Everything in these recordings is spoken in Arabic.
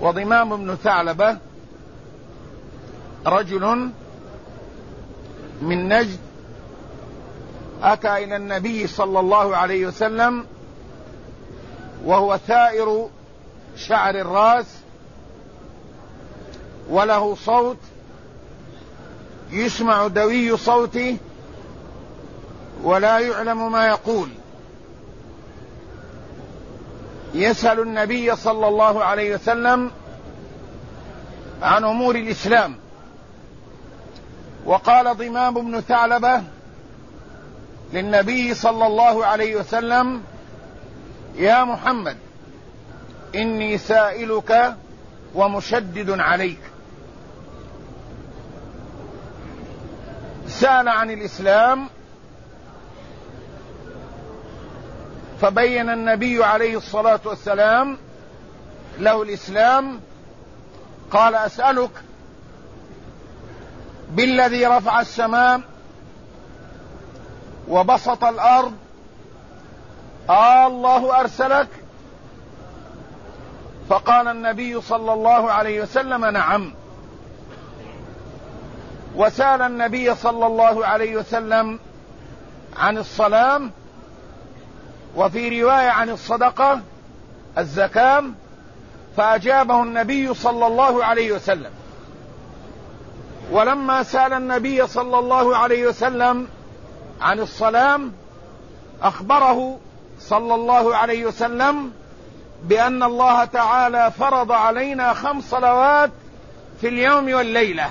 وضمام بن ثعلبة رجل من نجد أتى إلى النبي صلى الله عليه وسلم وهو ثائر شعر الرأس وله صوت يسمع دوي صوته ولا يعلم ما يقول، يسأل النبي صلى الله عليه وسلم عن أمور الإسلام. وقال ضمام بن ثعلبة للنبي صلى الله عليه وسلم: يا محمد إني سائلك ومشدد عليك. سأل عن الإسلام فبين النبي عليه الصلاة والسلام له الإسلام. قال: أسألك بالذي رفع السماء وبسط الأرض، الله أرسلك؟ فقال النبي صلى الله عليه وسلم: نعم. وسأل النبي صلى الله عليه وسلم عن الصلاة، وفي رواية عن الصدقة الزكاة، فأجابه النبي صلى الله عليه وسلم. ولما سأل النبي صلى الله عليه وسلم عن الصلاة أخبره صلى الله عليه وسلم بأن الله تعالى فرض علينا 5 صلوات في اليوم والليلة.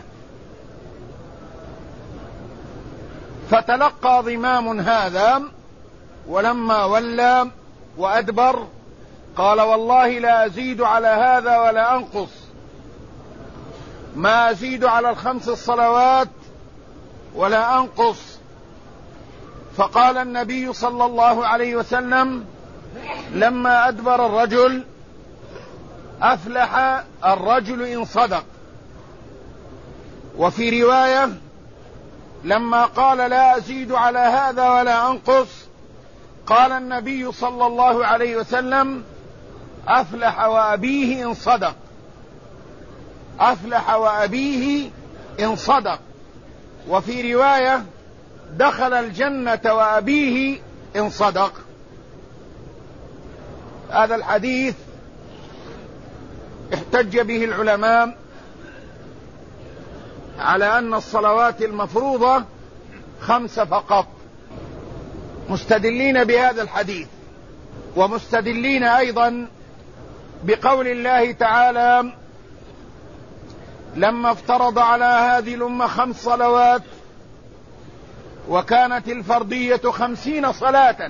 فتلقى ضمام هذا، ولما ولى وأدبر قال: والله لا أزيد على هذا ولا أنقص، ما أزيد على 5 صلوات ولا أنقص. فقال النبي صلى الله عليه وسلم لما أدبر الرجل: أفلح الرجل إن صدق. وفي رواية لما قال: لا أزيد على هذا ولا أنقص، قال النبي صلى الله عليه وسلم: أفلح وأبيه إن صدق، أفلح وأبيه إن صدق. وفي رواية: دخل الجنة وأبيه إن صدق. هذا الحديث احتج به العلماء على أن الصلوات المفروضة 5 فقط، مستدلين بهذا الحديث، ومستدلين أيضا بقول الله تعالى: لما افترض على هذه الأمة 5 صلوات وكانت الفرضية 50 صلاة،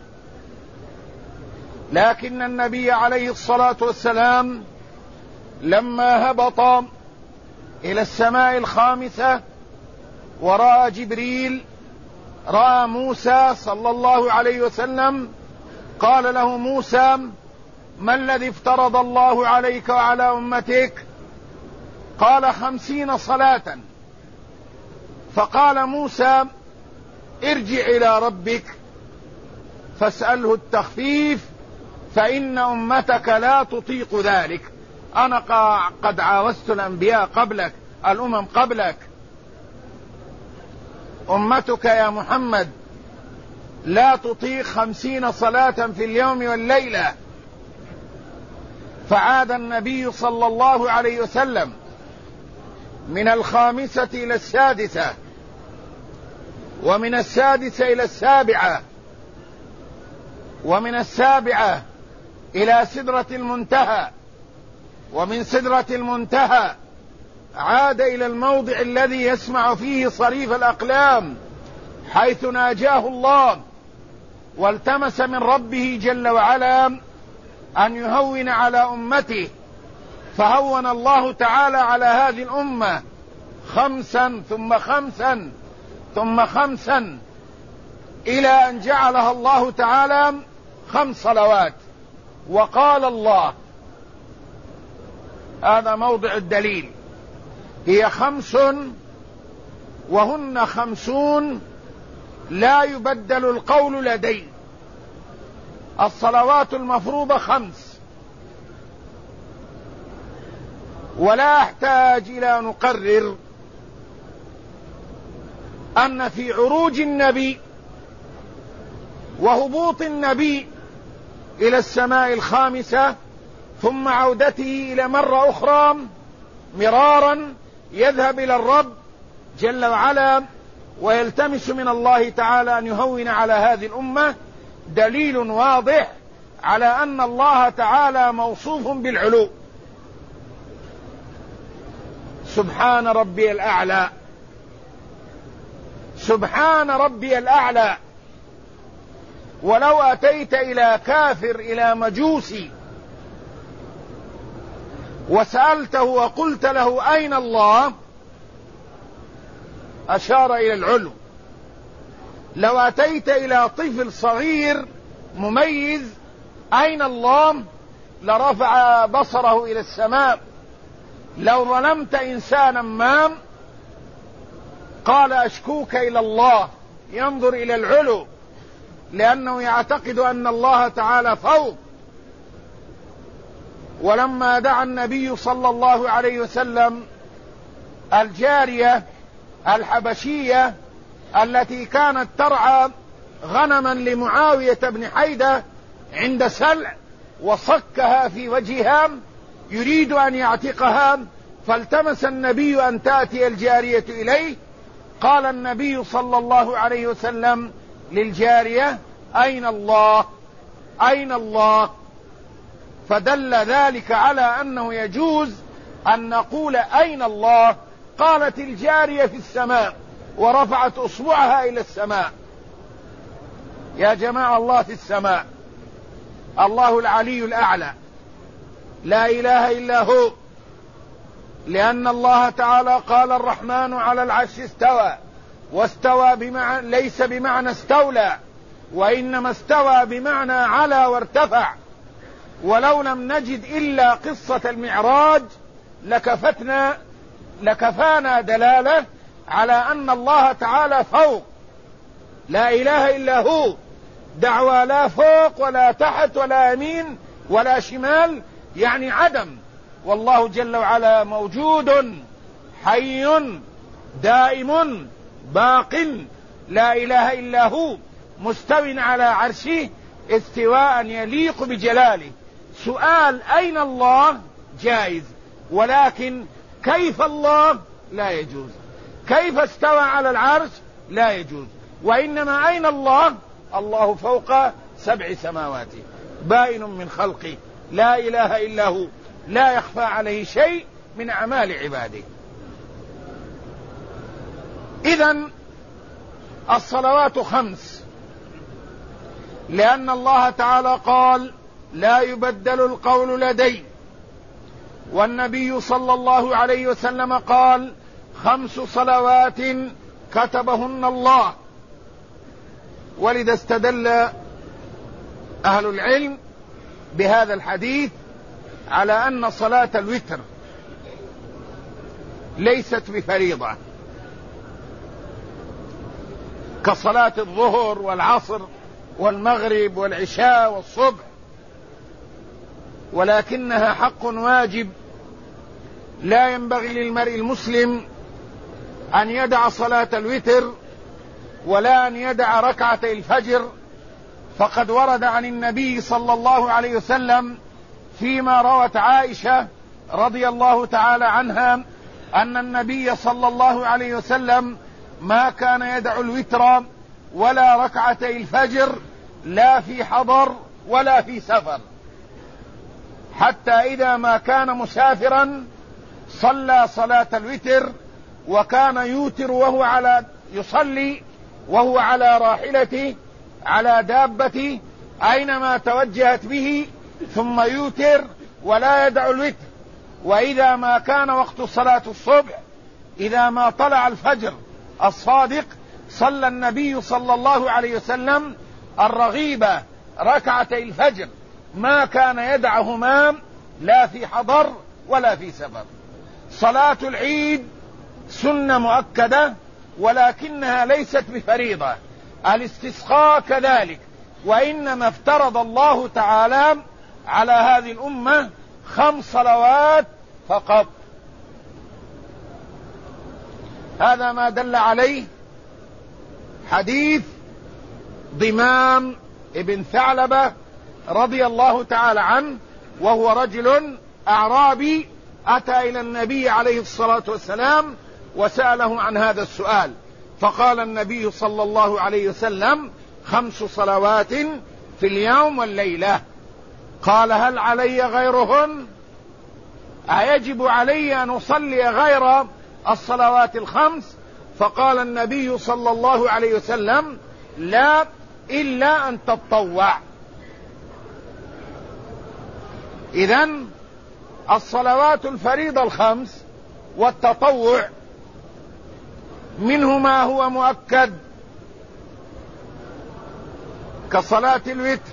لكن النبي عليه الصلاة والسلام لما هبط إلى السماء الخامسة ورأى جبريل، رأى موسى صلى الله عليه وسلم، قال له موسى: ما الذي افترض الله عليك وعلى أمتك؟ قال: 50 صلاة. فقال موسى: ارجع إلى ربك فاسأله التخفيف فإن أمتك لا تطيق ذلك. أنا قد عاوزت الأنبياء قبلك، الأمم قبلك، أمتك يا محمد لا تطيق 50 صلاة في اليوم والليلة. فعاد النبي صلى الله عليه وسلم من الخامسة إلى السادسة، ومن السادسة إلى السابعة، ومن السابعة إلى سدرة المنتهى، ومن سدرة المنتهى عاد إلى الموضع الذي يسمع فيه صريف الأقلام، حيث ناجاه الله والتمس من ربه جل وعلا أن يهون على أمته، فهون الله تعالى على هذه الأمة 5 ثم 5 ثم 5 إلى أن جعلها الله تعالى 5 صلوات. وقال الله، هذا موضع الدليل: هي 5 وهن 50 لا يبدل القول لدي. الصلوات المفروضة 5، ولا أحتاج إلى نقرر أن في عروج النبي وهبوط النبي إلى السماء الخامسة ثم عودته إلى مرة أخرى مرارا يذهب إلى الرب جل وعلا ويلتمس من الله تعالى أن يهون على هذه الأمة دليل واضح على أن الله تعالى موصوف بالعلو. سبحان ربي الأعلى، سبحان ربي الأعلى. ولو أتيت إلى كافر إلى مجوسي وسألته وقلت له أين الله أشار إلى العلو. لو أتيت إلى طفل صغير مميز أين الله لرفع بصره إلى السماء. لو ظلمت إنسانا ما قال أشكوك إلى الله، ينظر إلى العلو لأنه يعتقد أن الله تعالى فوق. ولما دعا النبي صلى الله عليه وسلم الجارية الحبشية التي كانت ترعى غنما لمعاوية بن حيدة عند سلع وصكها في وجهها يريد أن يعتقها، فالتمس النبي أن تأتي الجارية إليه. قال النبي صلى الله عليه وسلم للجارية أين الله أين الله؟ فدل ذلك على أنه يجوز أن نقول أين الله. قالت الجارية في السماء ورفعت أصبعها إلى السماء. يا جماعة الله في السماء، الله العلي الأعلى، لا إله إلا هو. لأن الله تعالى قال الرحمن على العرش استوى، واستوى ليس بمعنى استولى، وإنما استوى بمعنى على وارتفع. ولو لم نجد إلا قصة المعراج لكفانا دلالة على أن الله تعالى فوق، لا إله إلا هو. دعوى لا فوق ولا تحت ولا يمين ولا شمال، يعني عدم. والله جل وعلا موجود حي دائم باق لا إله إلا هو، مستو على عرشه استواء يليق بجلاله. سؤال أين الله جائز، ولكن كيف الله لا يجوز. كيف استوى على العرش لا يجوز. وإنما أين الله؟ الله فوق 7 سماوات بائن من خلقه، لا إله إلا هو، لا يخفى عليه شيء من أعمال عباده. إذن الصلوات 5، لأن الله تعالى قال لا يبدل القول لدي، والنبي صلى الله عليه وسلم قال 5 صلوات كتبهن الله. ولذا استدل أهل العلم بهذا الحديث على أن صلاة الوتر ليست بفريضة كصلاة الظهر والعصر والمغرب والعشاء والصبح، ولكنها حق واجب. لا ينبغي للمرء المسلم أن يدع صلاة الوتر ولا أن يدع ركعتي الفجر. فقد ورد عن النبي صلى الله عليه وسلم فيما روت عائشة رضي الله تعالى عنها أن النبي صلى الله عليه وسلم ما كان يدع الوتر ولا ركعتي الفجر لا في حضر ولا في سفر، حتى إذا ما كان مسافرا صلى صلاة الوتر، وكان يوتر يصلي وهو على راحلته على دابته أينما توجهت به، ثم يوتر ولا يدع الوتر. وإذا ما كان وقت صلاة الصبح إذا ما طلع الفجر الصادق صلى النبي صلى الله عليه وسلم الرغيبة ركعتي الفجر، ما كان يدعهما لا في حضر ولا في سفر. صلاة العيد سنة مؤكدة ولكنها ليست بفريضة. الاستسقاء كذلك، وإنما افترض الله تعالى على هذه الأمة 5 صلوات فقط. هذا ما دل عليه حديث ضمام ابن ثعلبة رضي الله تعالى عنه، وهو رجل أعرابي أتى إلى النبي عليه الصلاة والسلام وسأله عن هذا السؤال، فقال النبي صلى الله عليه وسلم: 5 صلوات في اليوم والليلة. قال: هل علي غيرهن؟ أيجب علي أن أصلي غير الصلوات 5؟ فقال النبي صلى الله عليه وسلم: لا، إلا أن تتطوع. إذن الصلوات الفريضة 5 والتطوع منه ما هو مؤكد كصلاة الوتر: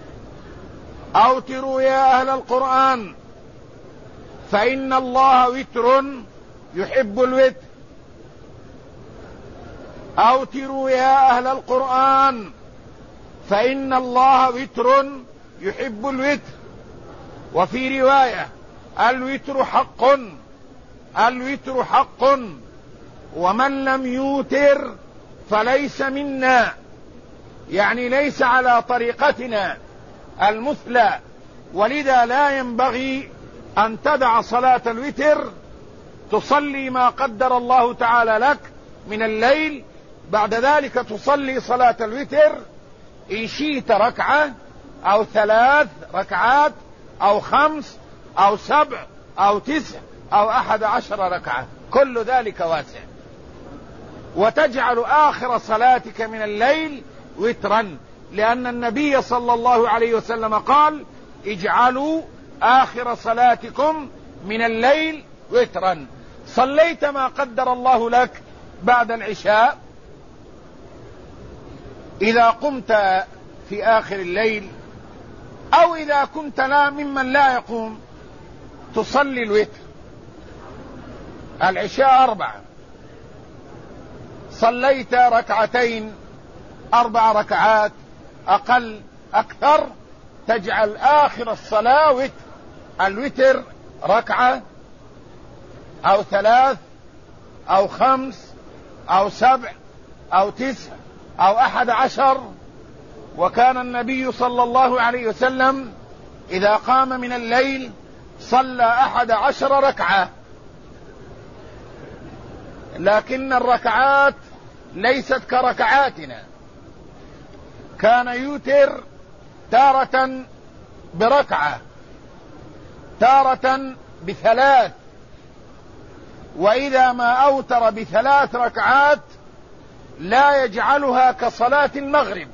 أوتروا يا أهل القرآن فإن الله وتر يحب الوتر. أوتروا يا أهل القرآن فإن الله وتر يحب الوتر. وفي رواية: الوتر حق، الوتر حق، ومن لم يوتر فليس منا، يعني ليس على طريقتنا المثلى. ولذا لا ينبغي أن تدع صلاة الوتر، تصلي ما قدر الله تعالى لك من الليل، بعد ذلك تصلي صلاة الوتر إن شئت 1 ركعة أو 3 ركعات أو 5 أو 7 أو 9 أو 11 ركعة، كل ذلك واسع. وتجعل آخر صلاتك من الليل وترا، لأن النبي صلى الله عليه وسلم قال: اجعلوا آخر صلاتكم من الليل وترا. صليت ما قدر الله لك بعد العشاء، إذا قمت في آخر الليل أو إذا كنت لا ممن لا يقوم تصلي الوتر. العشاء 4، صليت 2 ركعتين 4 ركعات أقل أكثر، تجعل آخر الصلاة وتر. الوتر 1 ركعة أو 3 أو 5 أو 7 أو 9 أو 11. وكان النبي صلى الله عليه وسلم إذا قام من الليل صلى 11 ركعة، لكن الركعات ليست كركعاتنا. كان يوتر تارة بركعة، تارة ب3، وإذا ما أوتر ب3 ركعات لا يجعلها كصلاة المغرب،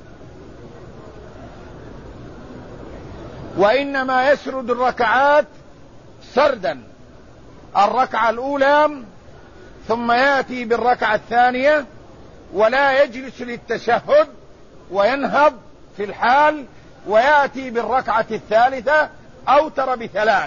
وإنما يسرد الركعات سردا: الركعة الأولى ثم يأتي بالركعة الثانية، ولا يجلس للتشهد وينهض في الحال، ويأتي بالركعة الثالثة أوتر ب3،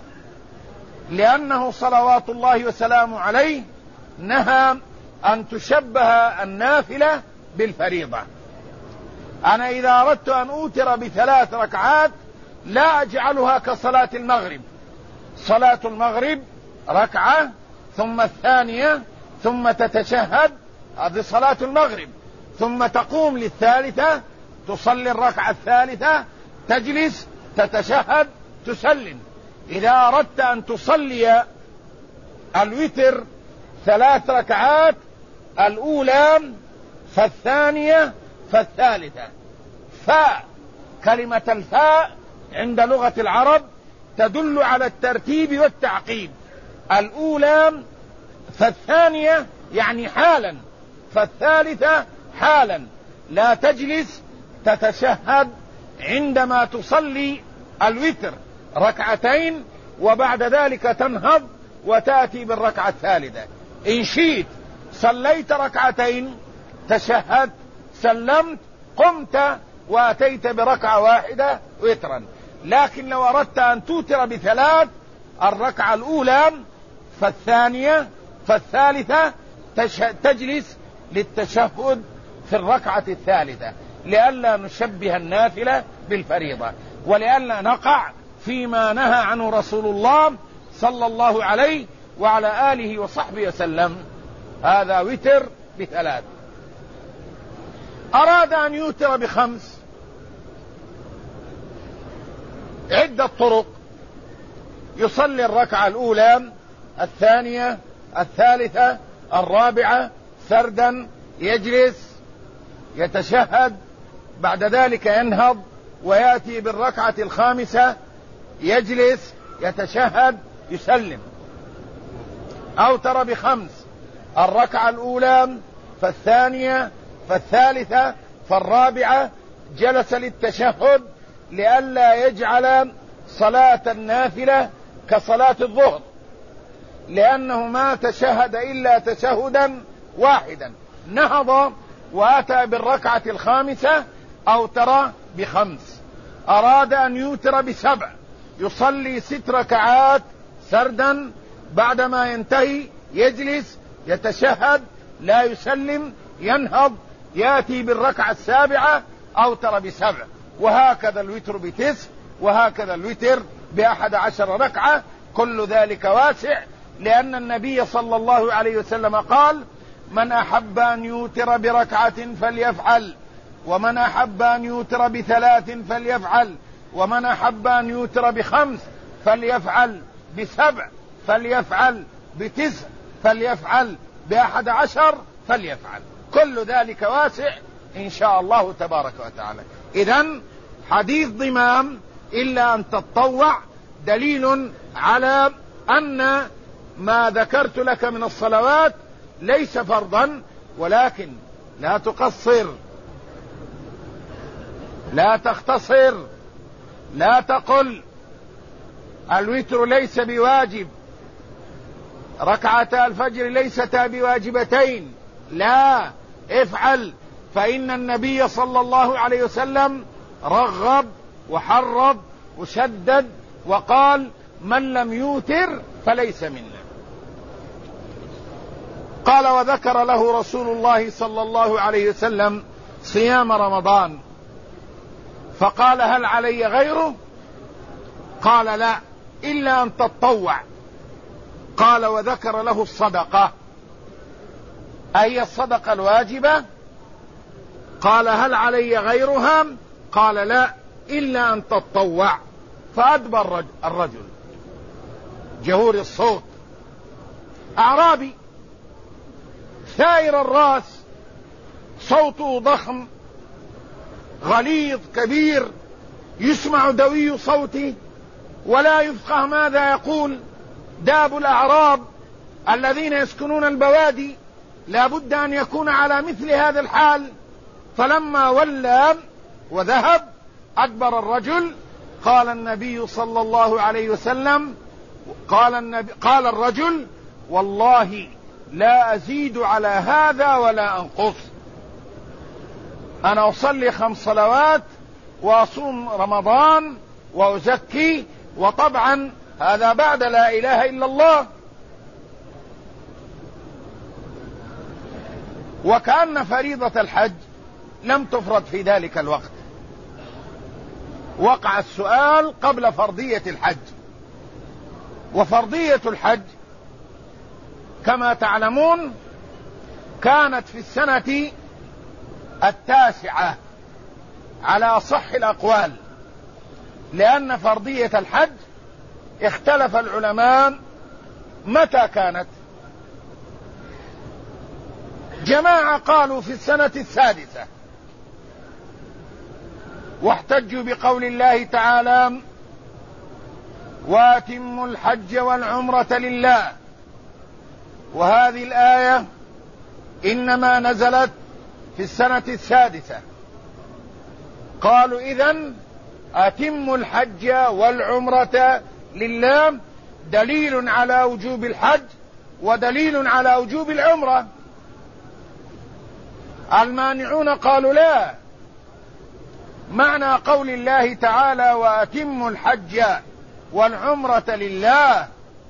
لأنه صلوات الله وسلامه عليه نهى أن تشبه النافلة بالفريضة. أنا إذا أردت أن أوتر ب3 ركعات لا أجعلها كصلاة المغرب. صلاة المغرب 1 ركعة ثم الثانية ثم تتشهد، هذه صلاة المغرب، ثم تقوم للثالثة، تصلي الركعة الثالثة، تجلس، تتشهد، تسلم. إذا أردت أن تصلي الوتر 3 ركعات، الأولى فالثانية فالثالثة. فاء، كلمة الفاء عند لغة العرب تدل على الترتيب والتعقيب. الأولى فالثانية يعني حالا، فالثالثة حالا. لا تجلس تتشهد عندما تصلي الوتر 2 ركعتين وبعد ذلك تنهض وتأتي بالركعة الثالثة. إن شئت صليت 2 ركعتين، تشهدت، سلمت، قمت وأتيت بركعة واحدة وترا. لكن لو أردت أن توتر ب3، الركعة الأولى فالثانية فالثالثة، تجلس للتشهد في الركعة الثالثة، لئلا نشبه النافلة بالفريضة، ولئلا نقع فيما نهى عنه رسول الله صلى الله عليه وعلى آله وصحبه وسلم. هذا وتر ب3. أراد أن يوتر ب5، عدة طرق. يصلي الركعة الأولى، الثانية، الثالثة، الرابعة سردا، يجلس يتشهد، بعد ذلك ينهض ويأتي بالركعة الخامسة، يجلس يتشهد يسلم. أوتر ب5: الركعة الأولى، فالثانية، فالثالثة، فالرابعة، جلس للتشهد لئلا يجعل صلاة النافلة كصلاة الظهر، لأنه ما تشهد إلا تشهدا واحدا. نهض وأتى بالركعة الخامسة، أوتر ب5. أراد أن يوتر ب7: يصلي 6 ركعات سردا، بعدما ينتهي يجلس يتشهد لا يسلم، ينهض يأتي بالركعة السابعة، أوتر ب7. وهكذا الوتر ب9، وهكذا الوتر ب11 ركعة. كل ذلك واسع، لأن النبي صلى الله عليه وسلم قال: من أحب أن يوتر بركعة فليفعل، ومن أحب أن يوتر ب3 فليفعل، ومن أحب أن يوتر ب5 فليفعل، ب7 فليفعل، ب9 فليفعل، ب11 فليفعل. كل ذلك واسع إن شاء الله تبارك وتعالى. إذن حديث ضمام إلا أن تتطوع دليل على أن ما ذكرت لك من الصلوات ليس فرضا، ولكن لا تقصر، لا تختصر، لا تقل الوتر ليس بواجب، ركعتا الفجر ليستا بواجبتين. لا، افعل، فإن النبي صلى الله عليه وسلم رغب وحرض وشدد وقال: من لم يوتر فليس منا. قال: وذكر له رسول الله صلى الله عليه وسلم صيام رمضان، فقال: هل علي غيره؟ قال: لا، إلا أن تتطوع. قال: وذكر له الصدقة، أي الصدقة الواجبة. قال: هل علي غيرها؟ قال: لا، إلا أن تتطوع. فأدبر الرجل جهور الصوت، أعرابي ثائر الرأس، صوته ضخم غليظ كبير، يسمع دوي صوته ولا يفقه ماذا يقول. داب الأعراب الذين يسكنون البوادي لا بد أن يكون على مثل هذا الحال. فلما ولى وذهب أدبر الرجل. قال النبي صلى الله عليه وسلم: قال الرجل: والله لا أزيد على هذا ولا أنقص، أنا أصلي 5 صلوات وأصوم رمضان وأزكي، وطبعا هذا بعد لا إله إلا الله. وكأن فريضة الحج لم تفرض في ذلك الوقت، وقع السؤال قبل فرضية الحج. وفرضية الحج كما تعلمون كانت في السنة 9 على أصح الأقوال، لأن فرضية الحج اختلف العلماء متى كانت. جماعة قالوا في السنة 6، واحتجوا بقول الله تعالى: واتموا الحج والعمرة لله. وهذه الآية إنما نزلت في السنة 6. قالوا: إذن أتموا الحج والعمرة لله، دليل على وجوب الحج ودليل على وجوب العمرة. المانعون قالوا: لا، معنى قول الله تعالى: وأتموا الحج والعمرة لله،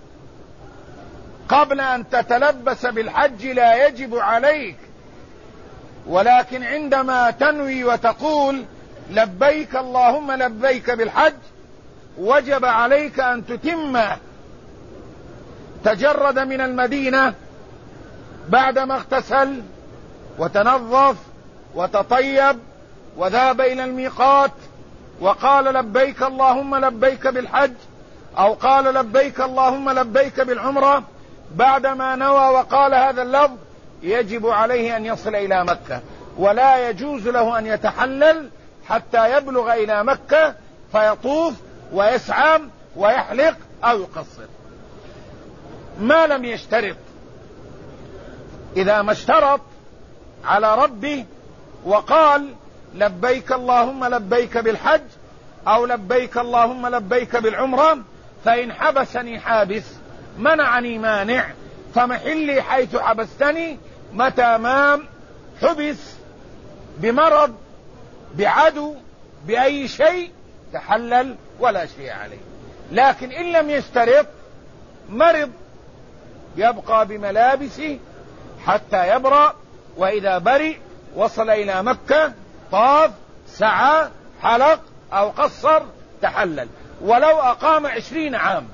قبل أن تتلبس بالحج لا يجب عليك، ولكن عندما تنوي وتقول لبيك اللهم لبيك بالحج وجب عليك أن تتمه. تجرد من المدينة بعدما اغتسل وتنظف وتطيب وذهب إلى الميقات وقال لبيك اللهم لبيك بالحج، أو قال لبيك اللهم لبيك بالعمرة، بعدما نوى وقال هذا اللفظ يجب عليه أن يصل إلى مكة، ولا يجوز له أن يتحلل حتى يبلغ إلى مكة فيطوف ويسعى ويحلق أو يقصر، ما لم يشترط. إذا ما اشترط على ربه وقال لبيك اللهم لبيك بالحج أو لبيك اللهم لبيك بالعمرة، فإن حبسني حابس منعني مانع فمحلي حيث حبستني، متى ما حبس بمرض بعدو بأي شيء تحلل ولا شيء عليه. لكن إن لم يشترط مرض يبقى بملابسه حتى يبرأ، وإذا برئ وصل إلى مكة طاف سعى حلق أو قصر تحلل، ولو أقام 20 عام.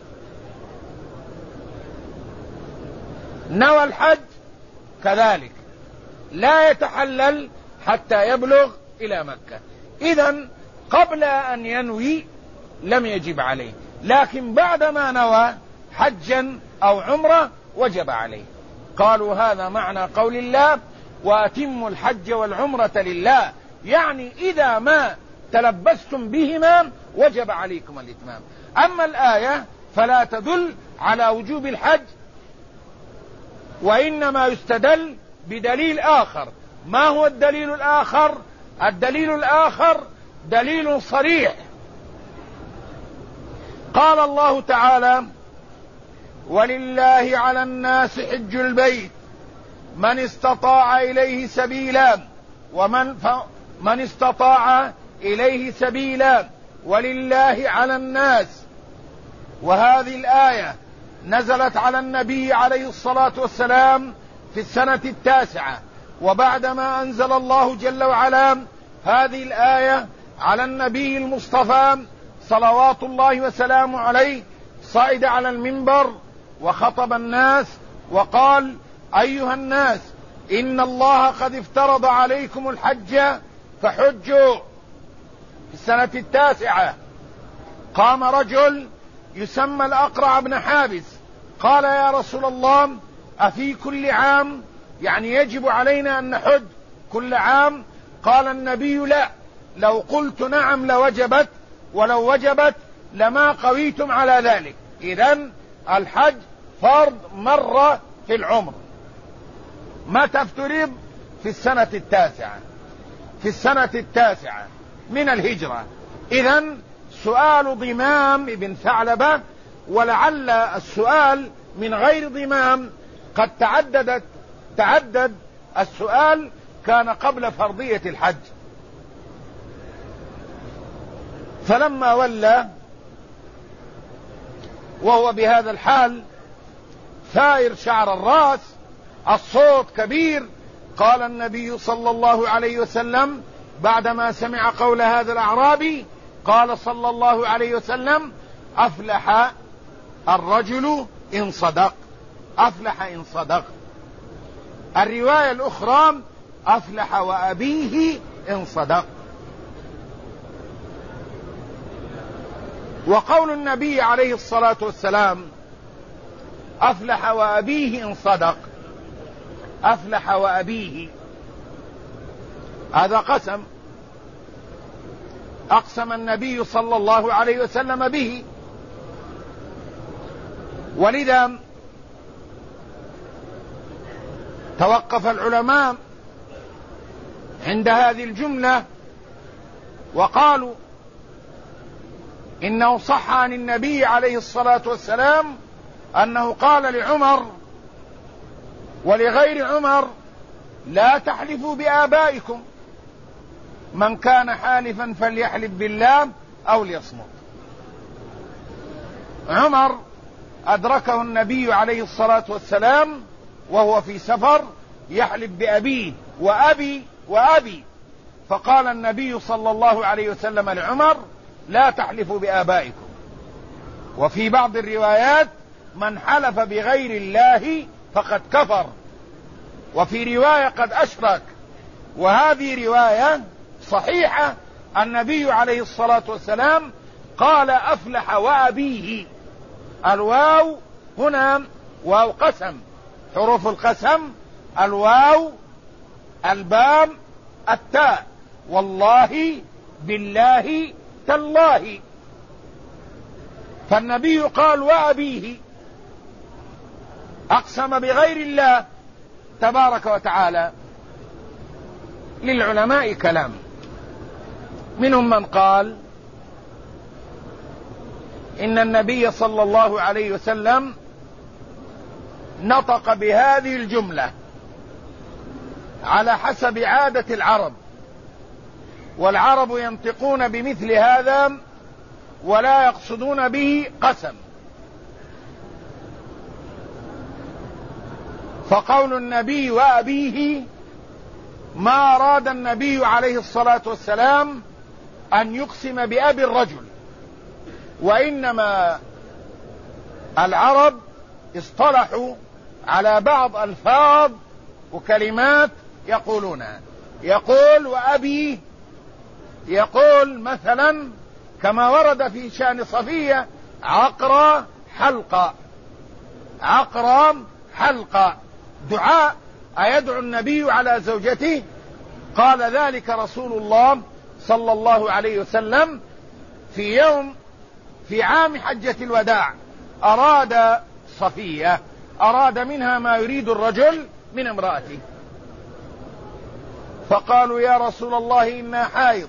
نوى الحج كذلك لا يتحلل حتى يبلغ إلى مكة. إذن قبل أن ينوي لم يجب عليه، لكن بعدما نوى حجا أو عمرة وجب عليه. قالوا هذا معنى قول الله وأتموا الحج والعمرة لله، يعني إذا ما تلبستم بهما وجب عليكم الإتمام. أما الآية فلا تدل على وجوب الحج، وإنما يستدل بدليل آخر. ما هو الدليل الآخر؟ الدليل الآخر دليل صريح. قال الله تعالى ولله على الناس حج البيت من استطاع إليه سبيلا، من استطاع إليه سبيلا ولله على الناس. وهذه الآية نزلت على النبي عليه الصلاة والسلام في السنة 9، وبعدما أنزل الله جل وعلا هذه الآية على النبي المصطفى صلوات الله وسلامه عليه صعد على المنبر وخطب الناس وقال أيها الناس إن الله قد افترض عليكم الحج فحجوا. في السنة 9 قام رجل يسمى الأقرع بن حابس قال يا رسول الله أفي كل عام، يعني يجب علينا أن نحج كل عام؟ قال النبي لا، لو قلت نعم لوجبت، ولو وجبت لما قويتم على ذلك. إذن الحج فرض مرة في العمر. متى افترض؟ في السنة 9، في السنة 9 من الهجرة. إذن سؤال ضمام بن ثعلبة، ولعل السؤال من غير ضمام قد تعدد السؤال كان قبل فرضية الحج. فلما ولى وهو بهذا الحال ثائر شعر الرأس الصوت كبير، قال النبي صلى الله عليه وسلم بعدما سمع قول هذا الأعرابي قال صلى الله عليه وسلم أفلح الرجل إن صدق، أفلح إن صدق. الرواية الأخرى أفلح وأبيه إن صدق. وقول النبي عليه الصلاة والسلام أفلح وأبيه إن صدق، أفلح وأبيه، هذا قسم أقسم النبي صلى الله عليه وسلم به. ولذا توقف العلماء عند هذه الجملة وقالوا إنه صح عن النبي عليه الصلاة والسلام أنه قال لعمر ولغير عمر لا تحلفوا بآبائكم، من كان حالفا فليحلف بالله أو ليصمت. عمر أدركه النبي عليه الصلاة والسلام وهو في سفر يحلف بأبيه وأبي، فقال النبي صلى الله عليه وسلم لعمر لا تحلفوا بآبائكم. وفي بعض الروايات من حلف بغير الله فقد كفر، وفي رواية قد أشرك، وهذه رواية صحيحة. النبي عليه الصلاة والسلام قال أفلح وأبيه. الواو هنا واو قسم، حروف القسم الواو البام التاء، والله بالله تالله. فالنبي قال وأبيه، أقسم بغير الله تبارك وتعالى. للعلماء كلام، منهم من قال إن النبي صلى الله عليه وسلم نطق بهذه الجملة على حسب عادة العرب، والعرب ينطقون بمثل هذا ولا يقصدون به قسم. فقول النبي وأبيه ما أراد النبي عليه الصلاة والسلام أن يقسم بأبي الرجل، وإنما العرب اصطلحوا على بعض ألفاظ وكلمات يقولونها. يقول وأبي، يقول مثلا كما ورد في شأن صفية عقرى حلقة، عقرى حلقة، دعاء أيدعو النبي على زوجته؟ قال ذلك رسول الله صلى الله عليه وسلم في عام حجة الوداع، أراد صفية، أراد منها ما يريد الرجل من امرأته، فقالوا يا رسول الله إنا حائض.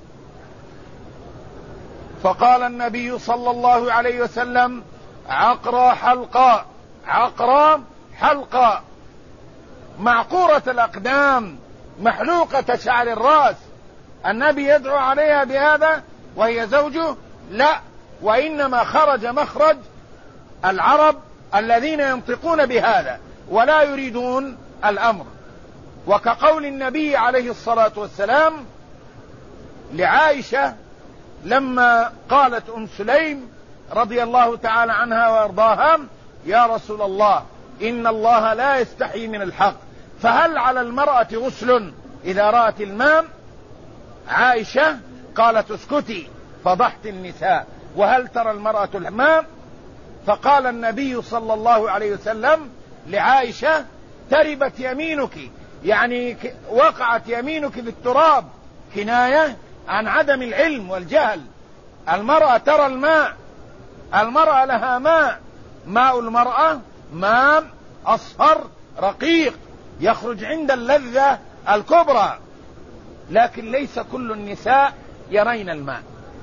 فقال النبي صلى الله عليه وسلم عقرى حلقاء، عقرى حلقاء، معقورة الأقدام، محلوقة شعر الرأس. النبي يدعو عليها بهذا وهي زوجه؟ لا، وإنما خرج مخرج العرب الذين ينطقون بهذا ولا يريدون الأمر. وكقول النبي عليه الصلاة والسلام لعائشة لما قالت أم سليم رضي الله تعالى عنها وارضاها يا رسول الله إن الله لا يستحي من الحق، فهل على المرأة غسل إذا رأت الماء؟ عائشة قالت اسكتي فضحت النساء، وهل ترى المرأة الماء؟ فقال النبي صلى الله عليه وسلم لعائشة تربت يمينك، يعني وقعت يمينك في التراب، كناية عن عدم العلم والجهل. المرأة ترى الماء، المرأة لها ماء، ماء المرأة ماء أصفر رقيق يخرج عند اللذة الكبرى، لكن ليس كل النساء يرين الماء.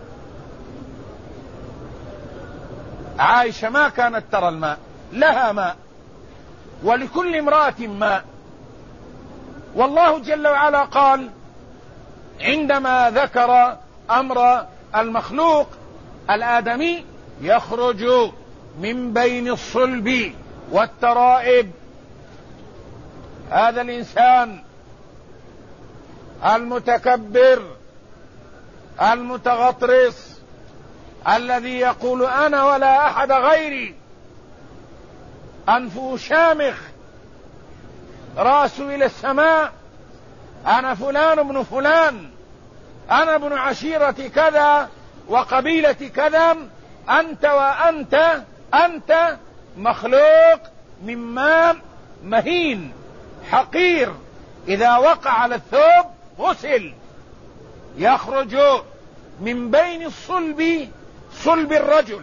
عائشة ما كانت ترى الماء، لها ماء، ولكل امرأة ماء. والله جل وعلا قال عندما ذكر أمر المخلوق الآدمي يخرج من بين الصلب والترائب، هذا الإنسان المتكبر المتغطرس الذي يقول أنا ولا أحد غيري، أنفه شامخ، رأسه إلى السماء، أنا فلان ابن فلان، أنا ابن عشيرة كذا وقبيلة كذا، أنت وأنت، أنت مخلوق من ماء مهين حقير، إذا وقع على الثوب غسل. يخرج من بين الصلب، صلب الرجل،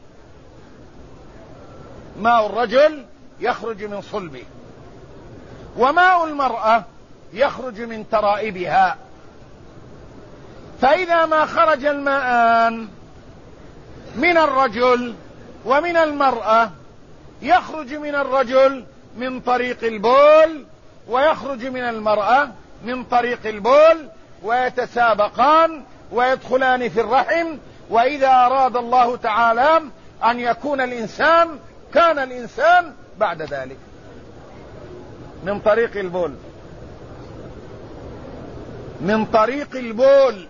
ماء الرجل يخرج من صلبه، وماء المرأة يخرج من ترائبها. فإذا ما خرج الماءان من الرجل ومن المرأة، يخرج من الرجل من طريق البول ويخرج من المرأة من طريق البول، ويتسابقان ويدخلان في الرحم. وإذا أراد الله تعالى أن يكون الإنسان كان الإنسان بعد ذلك من طريق البول، من طريق البول.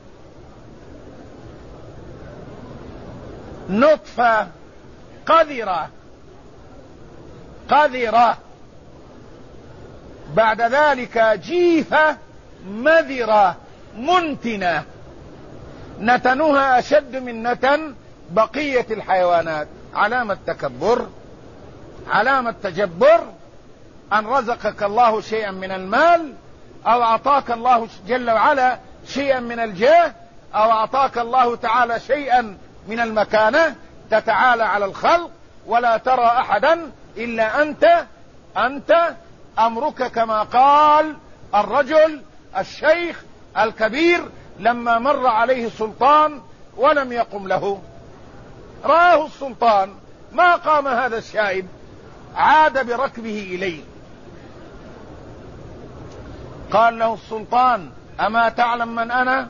نطفة قذرة قذرة بعد ذلك جيفة مذرة منتنة نتنها أشد من نتن بقية الحيوانات. علامة تكبر، علامة تجبر أن رزقك الله شيئا من المال، أو أعطاك الله جل وعلا شيئا من الجاه، أو أعطاك الله تعالى شيئا من المكانة، تتعالى على الخلق ولا ترى أحدا إلا أنت أمرك كما قال الرجل الشيخ الكبير لما مر عليه سلطان ولم يقم له، رآه السلطان ما قام هذا الشائب، عاد بركبه إليه. قال له السلطان: أما تعلم من أنا؟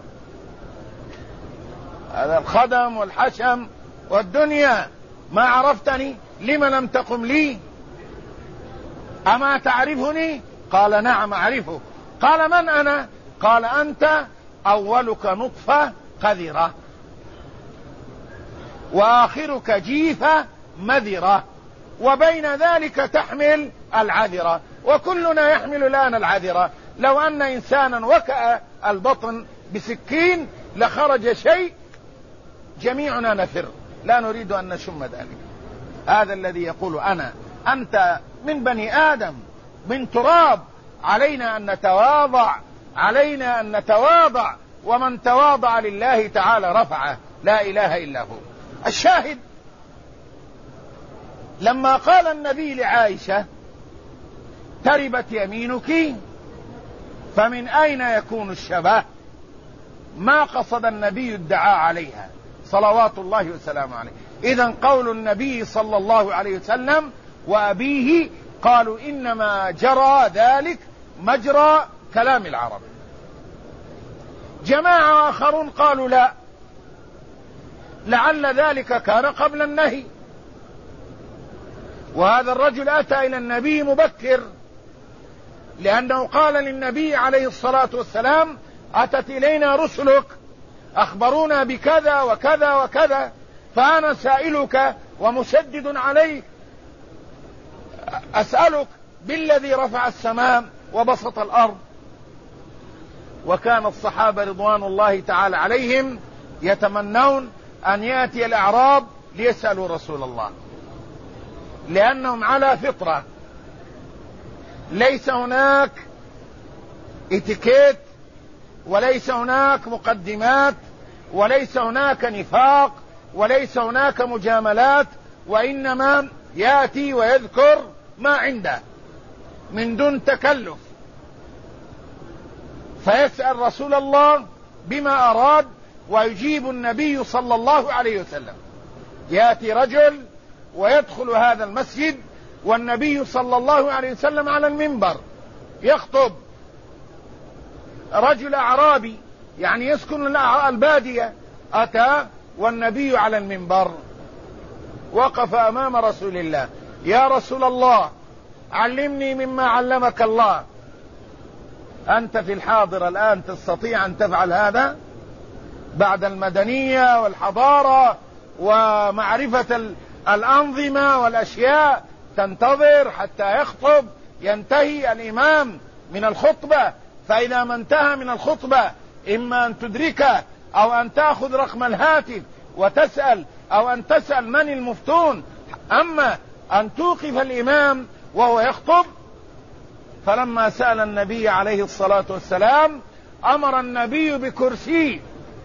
هذا الخدم والحشم والدنيا، ما عرفتني؟ لم لم تقم لي؟ أما تعرفني؟ قال: نعم أعرفه. قال: من أنا؟ قال: أنت أولك نطفة قذرة، وآخرك جيفة مذرة، وبين ذلك تحمل العذرة، وكلنا يحمل الآن العذرة. لو أن إنسانا وكأ البطن بسكين لخرج شيء جميعنا نفر، لا نريد أن نشم ذلك. هذا الذي يقول أنا، أنت من بني آدم، من تراب، علينا أن نتواضع، علينا أن نتواضع، ومن تواضع لله تعالى رفعه، لا إله إلا هو. الشاهد لما قال النبي لعائشة: تربت يمينك، فمن أين يكون الشبه؟ ما قصد النبي الدعاء عليها صلوات الله وسلامه عليه. إذن قول النبي صلى الله عليه وسلم وأبيه قالوا إنما جرى ذلك مجرى كلام العرب. جماعة آخرون قالوا لا، لعل ذلك كان قبل النهي، وهذا الرجل أتى إلى النبي مبكر، لأنه قال للنبي عليه الصلاة والسلام: أتت إلينا رسلك أخبرونا بكذا وكذا وكذا، فأنا سائلك ومشدد عليك، أسألك بالذي رفع السماء وبسط الأرض. وكان الصحابة رضوان الله تعالى عليهم يتمنون أن يأتي الأعراب ليسألوا رسول الله، لأنهم على فطرة، ليس هناك اتيكيت، وليس هناك مقدمات، وليس هناك نفاق، وليس هناك مجاملات، وإنما يأتي ويذكر ما عنده من دون تكلف، فيسأل رسول الله بما أراد ويجيب النبي صلى الله عليه وسلم. يأتي رجل ويدخل هذا المسجد والنبي صلى الله عليه وسلم على المنبر يخطب، رجل أعرابي يعني يسكن البادية أتى والنبي على المنبر، وقف أمام رسول الله: يا رسول الله علمني مما علمك الله. أنت في الحاضر الآن تستطيع أن تفعل هذا بعد المدنية والحضارة ومعرفة الأنظمة والأشياء؟ تنتظر حتى يخطب، ينتهي الإمام من الخطبة، فإذا ما انتهى من الخطبة إما أن تدركه أو أن تأخذ رقم الهاتف وتسأل، أو أن تسأل من المفتون، أما أن توقف الإمام وهو يخطب. فلما سأل النبي عليه الصلاة والسلام أمر النبي بكرسي،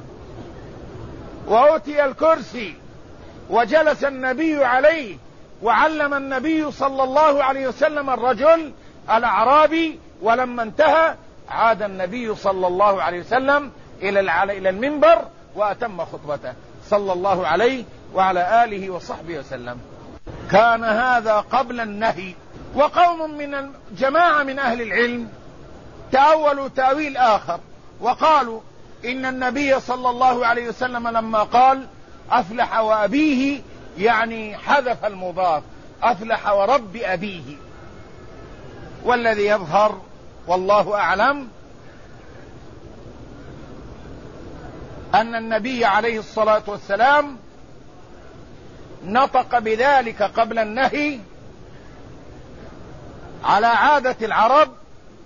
وأوتي الكرسي وجلس النبي عليه، وعلم النبي صلى الله عليه وسلم الرجل الأعرابي. ولما انتهى عاد النبي صلى الله عليه وسلم إلى المنبر وأتم خطبته صلى الله عليه وعلى آله وصحبه وسلم. كان هذا قبل النهي. وقوم من جماعة من أهل العلم تأولوا تأويل آخر وقالوا إن النبي صلى الله عليه وسلم لما قال أفلح وأبيه يعني حذف المضاف، أفلح ورب أبيه. والذي يظهر والله أعلم أن النبي عليه الصلاة والسلام نطق بذلك قبل النهي على عادة العرب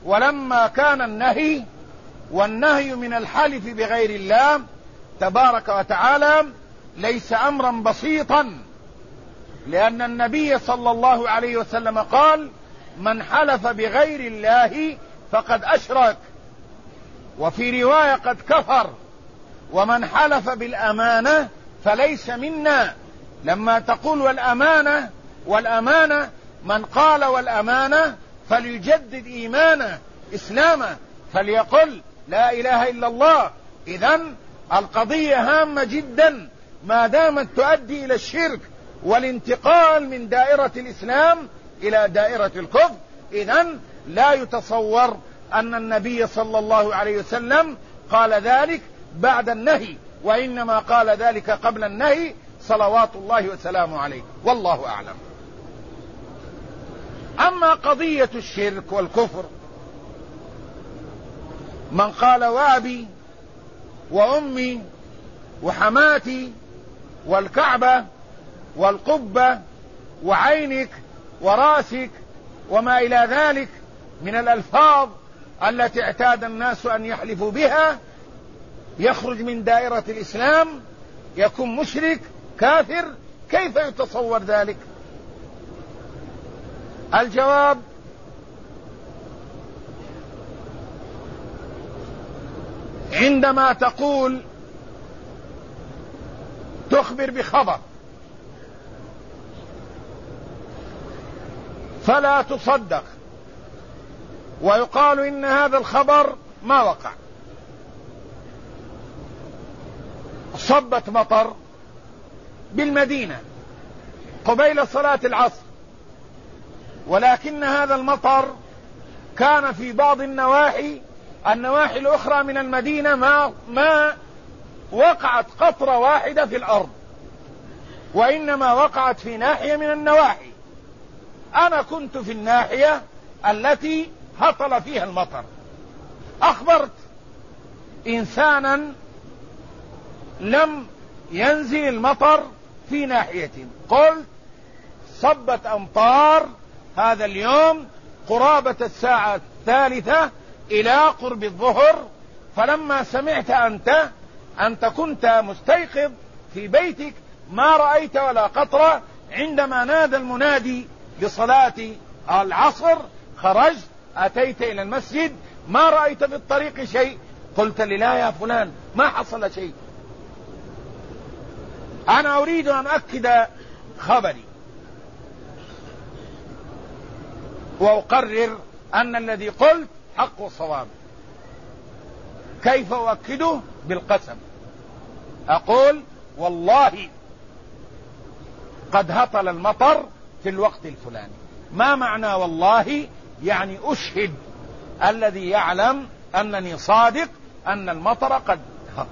ولما كان النهي، والنهي من الحلف بغير الله تبارك وتعالى ليس أمرا بسيطا، لأن النبي صلى الله عليه وسلم قال: من حلف بغير الله فقد أشرك، وفي رواية قد كفر، ومن حلف بالأمانة فليس منا. لما تقول والأمانة من قال والأمانة فليجدد إيمانه إسلامه، فليقل لا إله إلا الله. إذن القضية هامة جدا ما دامت تؤدي إلى الشرك والانتقال من دائرة الإسلام إلى دائرة الكفر. إذن لا يتصور أن النبي صلى الله عليه وسلم قال ذلك بعد النهي، وإنما قال ذلك قبل النهي صلوات الله وسلامه عليه، والله أعلم. أما قضية الشرك والكفر، من قال وأبي وأمي وحماتي والكعبة والقبة وعينك وراسك وما إلى ذلك من الألفاظ التي اعتاد الناس أن يحلفوا بها، يخرج من دائرة الإسلام، يكون مشرك كافر. كيف يتصور ذلك؟ الجواب: عندما تقول تخبر بخبر فلا تصدق، ويقال إن هذا الخبر ما وقع. صبت مطر بالمدينة قبيل صلاة العصر، ولكن هذا المطر كان في بعض النواحي الأخرى من المدينة ما وقعت قطرة واحدة في الأرض، وإنما وقعت في ناحية من النواحي. أنا كنت في الناحية التي هطل فيها المطر، أخبرت إنسانا لم ينزل المطر في ناحية، قلت: صبت أمطار هذا اليوم قرابة الساعة 3 إلى قرب الظهر. فلما سمعت أنت كنت مستيقظ في بيتك، ما رأيت ولا قطرة. عندما نادى المنادي بصلاة العصر خرجت أتيت إلى المسجد، ما رأيت في الطريق شيء. قلت لي: لا يا فلان، ما حصل شيء. أنا أريد أن أؤكد خبري وأقرر أن الذي قلت حق وصواب. كيف أؤكده؟ بالقسم. أقول: والله قد هطل المطر في الوقت الفلاني. ما معنى والله؟ يعني أشهد الذي يعلم أنني صادق أن المطر قد هطل،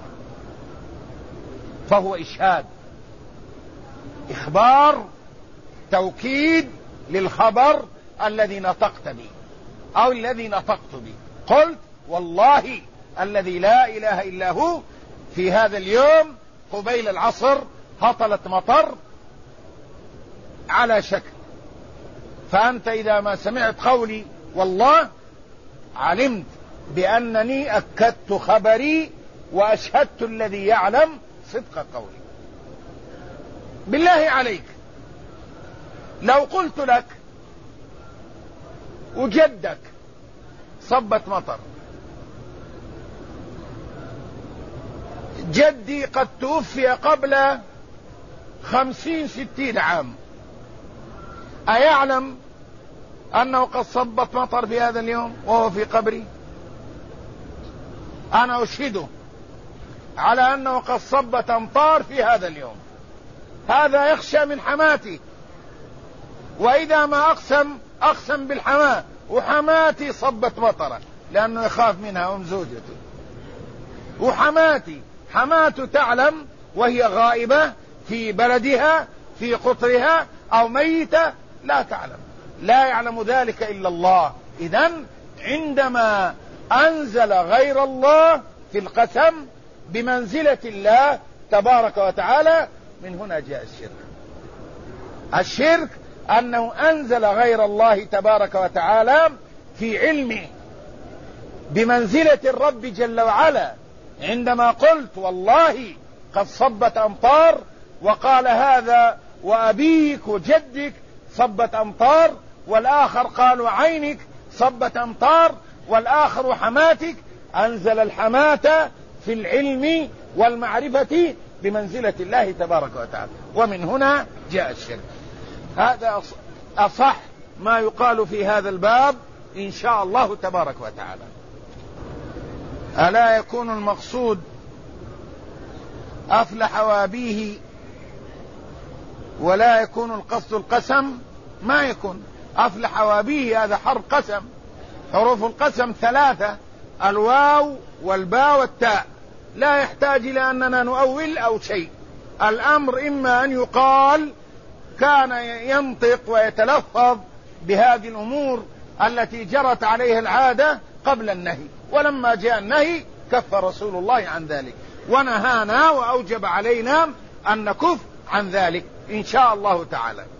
فهو إشهاد، إخبار، توكيد للخبر الذي نطقت به أو الذي نطقت به. قلت: والله الذي لا إله إلا هو في هذا اليوم قبيل العصر هطلت مطر على شكل. فأنت إذا ما سمعت قولي والله علمت بأنني أكدت خبري وأشهدت الذي يعلم صدق قولي. بالله عليك، لو قلت لك وجدك صبت مطر، جدي قد توفي قبل 50-60 عام، أيعلم أنه قد صبت مطر في هذا اليوم وهو في قبري؟ أنا أشهده على أنه قد صبت أمطار في هذا اليوم. هذا يخشى من حماتي، وإذا ما أقسم بالحماة، وحماتي صبت مطرة لأنه يخاف منها أم زوجته، وحماتي حماته تعلم وهي غائبة في بلدها في قطرها أو ميتة، لا تعلم، لا يعلم ذلك إلا الله. إذن عندما أنزل غير الله في القسم بمنزلة الله تبارك وتعالى، من هنا جاء الشرك. الشرك أنه أنزل غير الله تبارك وتعالى في علمه بمنزلة الرب جل وعلا عندما قلت والله قد صبت أمطار، وقال هذا وأبيك وجدك صبت أمطار، والآخر قال وعينك صبت أمطار، والآخر حماتك. أنزل الحماة في العلم والمعرفة بمنزلة الله تبارك وتعالى، ومن هنا جاء الشرك. هذا أصح ما يقال في هذا الباب إن شاء الله تبارك وتعالى. ألا يكون المقصود أفلح وأبيه ولا يكون القصد القسم؟ ما يكون أفلح وأبيه، هذا حرف قسم، حروف القسم 3، الواو والباء والتاء، لا يحتاج إلى أننا نؤول أو شيء. الأمر إما أن يقال كان ينطق ويتلفظ بهذه الأمور التي جرت عليها العادة قبل النهي، ولما جاء النهي كف رسول الله عن ذلك ونهانا وأوجب علينا أن نكف عن ذلك إن شاء الله تعالى.